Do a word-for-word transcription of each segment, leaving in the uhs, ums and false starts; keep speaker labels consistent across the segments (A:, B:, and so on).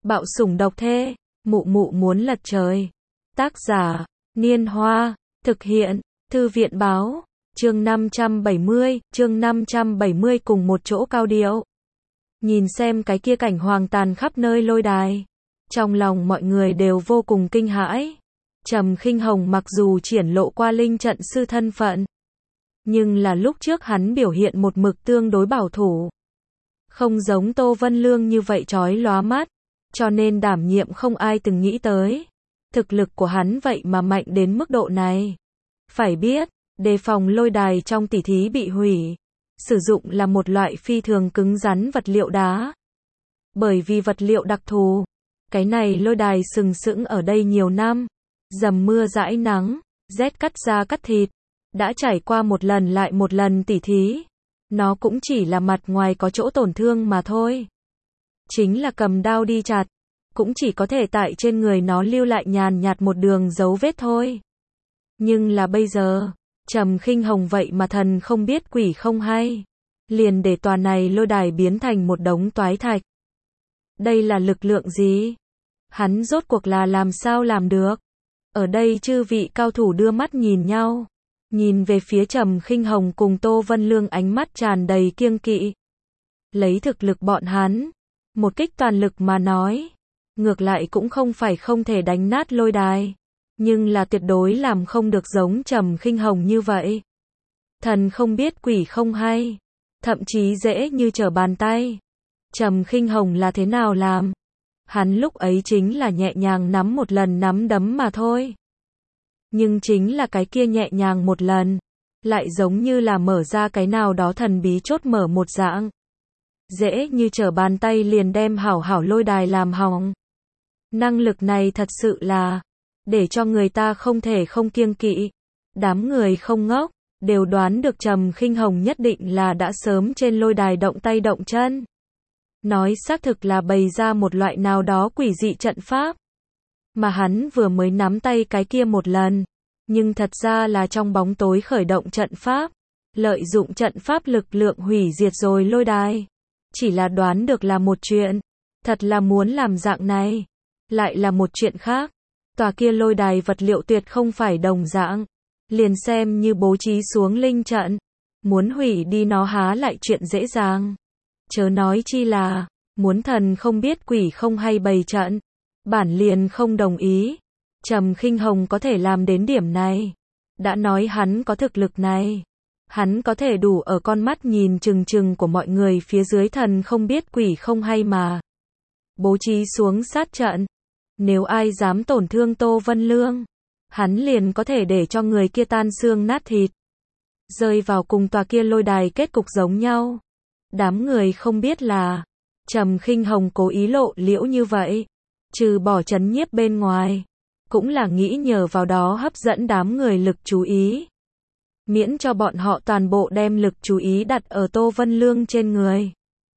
A: Bạo sủng độc thê, mụ mụ muốn lật trời. Tác giả, Niên Hoa, thực hiện, Thư viện Báo, chương năm trăm bảy mươi, chương năm trăm bảy mươi cùng một chỗ cao điệu. Nhìn xem cái kia cảnh hoang tàn khắp nơi lôi đài. Trong lòng mọi người đều vô cùng kinh hãi. Trầm Khinh Hồng mặc dù triển lộ qua linh trận sư thân phận, nhưng là lúc trước hắn biểu hiện một mực tương đối bảo thủ. Không giống Tô Vân Lương như vậy chói lóa mắt, cho nên đảm nhiệm không ai từng nghĩ tới. Thực lực của hắn vậy mà mạnh đến mức độ này. Phải biết, đề phòng lôi đài trong tỉ thí bị hủy, sử dụng là một loại phi thường cứng rắn vật liệu đá. Bởi vì vật liệu đặc thù, cái này lôi đài sừng sững ở đây nhiều năm, dầm mưa dãi nắng, rét cắt da cắt thịt, đã trải qua một lần lại một lần tỉ thí. Nó cũng chỉ là mặt ngoài có chỗ tổn thương mà thôi. Chính là cầm đao đi chặt, cũng chỉ có thể tại trên người nó lưu lại nhàn nhạt một đường dấu vết thôi. Nhưng là bây giờ, Trầm Khinh Hồng vậy mà thần không biết quỷ không hay, liền để tòa này lôi đài biến thành một đống toái thạch. Đây là lực lượng gì? Hắn rốt cuộc là làm sao làm được? Ở đây chư vị cao thủ đưa mắt nhìn nhau, nhìn về phía Trầm Khinh Hồng cùng Tô Vân Lương, ánh mắt tràn đầy kiêng kỵ. Lấy thực lực bọn hắn, một kích toàn lực mà nói, ngược lại cũng không phải không thể đánh nát lôi đài, nhưng là tuyệt đối làm không được giống Trầm Khinh Hồng như vậy. Thần không biết quỷ không hay, thậm chí dễ như trở bàn tay. Trầm Khinh Hồng là thế nào làm? Hắn lúc ấy chính là nhẹ nhàng nắm một lần nắm đấm mà thôi. Nhưng chính là cái kia nhẹ nhàng một lần, lại giống như là mở ra cái nào đó thần bí chốt mở một dạng. Dễ như trở bàn tay liền đem hảo hảo lôi đài làm hỏng. Năng lực này thật sự là để cho người ta không thể không kiêng kỵ. Đám người không ngốc, đều đoán được Trầm Khinh Hồng nhất định là đã sớm trên lôi đài động tay động chân. Nói xác thực là bày ra một loại nào đó quỷ dị trận pháp. Mà hắn vừa mới nắm tay cái kia một lần, nhưng thật ra là trong bóng tối khởi động trận pháp, lợi dụng trận pháp lực lượng hủy diệt rồi lôi đài. Chỉ là đoán được là một chuyện, thật là muốn làm dạng này, lại là một chuyện khác. Tòa kia lôi đài vật liệu tuyệt không phải đồng dạng, liền xem như bố trí xuống linh trận, muốn hủy đi nó há lại chuyện dễ dàng. Chớ nói chi là, muốn thần không biết quỷ không hay bày trận, bản liền không đồng ý. Trầm Khinh Hồng có thể làm đến điểm này, đã nói hắn có thực lực này. Hắn có thể đủ ở con mắt nhìn chừng chừng của mọi người phía dưới thần không biết quỷ không hay mà bố trí xuống sát trận. Nếu ai dám tổn thương Tô Vân Lương, hắn liền có thể để cho người kia tan xương nát thịt, rơi vào cùng tòa kia lôi đài kết cục giống nhau. Đám người không biết là Trầm Khinh Hồng cố ý lộ liễu như vậy, trừ bỏ trấn nhiếp bên ngoài, cũng là nghĩ nhờ vào đó hấp dẫn đám người lực chú ý, miễn cho bọn họ toàn bộ đem lực chú ý đặt ở Tô Vân Lương trên người.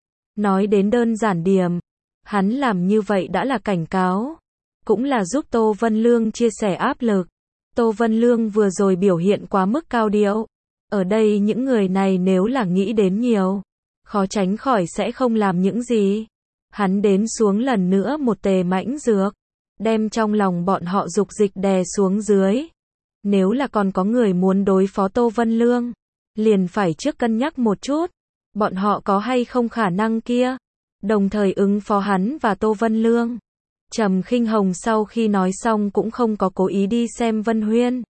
A: Nói đến đơn giản điểm, hắn làm như vậy đã là cảnh cáo, cũng là giúp Tô Vân Lương chia sẻ áp lực. Tô Vân Lương vừa rồi biểu hiện quá mức cao điệu, ở đây những người này nếu là nghĩ đến nhiều, khó tránh khỏi sẽ không làm những gì. Hắn đến xuống lần nữa một tề mãnh dược, đem trong lòng bọn họ dục dịch đè xuống dưới. Nếu là còn có người muốn đối phó Tô Vân Lương, liền phải trước cân nhắc một chút, bọn họ có hay không khả năng kia, đồng thời ứng phó hắn và Tô Vân Lương. Trầm Khinh Hồng sau khi nói xong cũng không có cố ý đi xem Vân Huyên,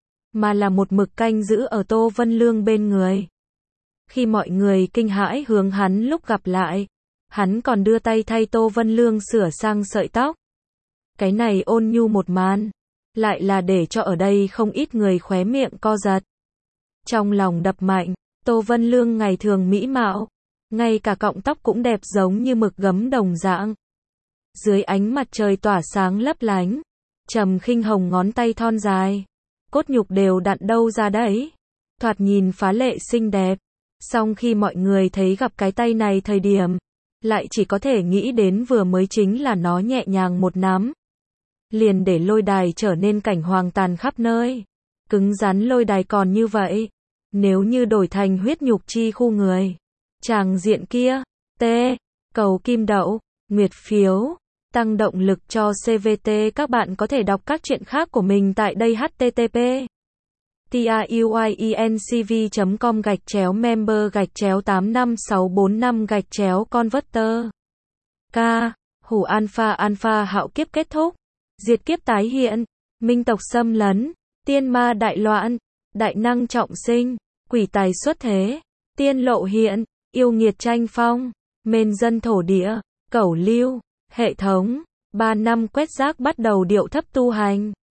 A: mà là một mực canh giữ ở Tô Vân Lương bên người. Khi mọi người kinh hãi hướng hắn lúc gặp lại, hắn còn đưa tay thay Tô Vân Lương sửa sang sợi tóc. Cái này ôn nhu một màn, lại là để cho ở đây không ít người khóe miệng co giật. Trong lòng đập mạnh, Tô Vân Lương ngày thường mỹ mạo, ngay cả cọng tóc cũng đẹp giống như mực gấm đồng dạng. Dưới ánh mặt trời tỏa sáng lấp lánh, Trầm Khinh Hồng ngón tay thon dài, cốt nhục đều đặn đâu ra đấy, thoạt nhìn phá lệ xinh đẹp. Song khi mọi người thấy gặp cái tay này thời điểm, lại chỉ có thể nghĩ đến vừa mới chính là nó nhẹ nhàng một nắm, liền để lôi đài trở nên cảnh hoang tàn khắp nơi. Cứng rắn lôi đài còn như vậy, nếu như đổi thành huyết nhục chi khu người, tràng diện kia, tê, cầu kim đậu, nguyệt phiếu, tăng động lực cho xê vê tê. Các bạn có thể đọc các chuyện khác của mình tại đây h t t p truyencv chấm com gạch chéo member gạch chéo tám năm sáu bốn năm gạch chéo converter. K. Hủ alpha alpha hạo kiếp kết thúc. Diệt kiếp tái hiện. Minh tộc xâm lấn. Tiên ma đại loạn. Đại năng trọng sinh. Quỷ tài xuất thế. Tiên lộ hiện. Yêu nghiệt tranh phong. Mền dân thổ địa. Cẩu lưu. Hệ thống. Ba năm quét rác bắt đầu điệu thấp tu hành.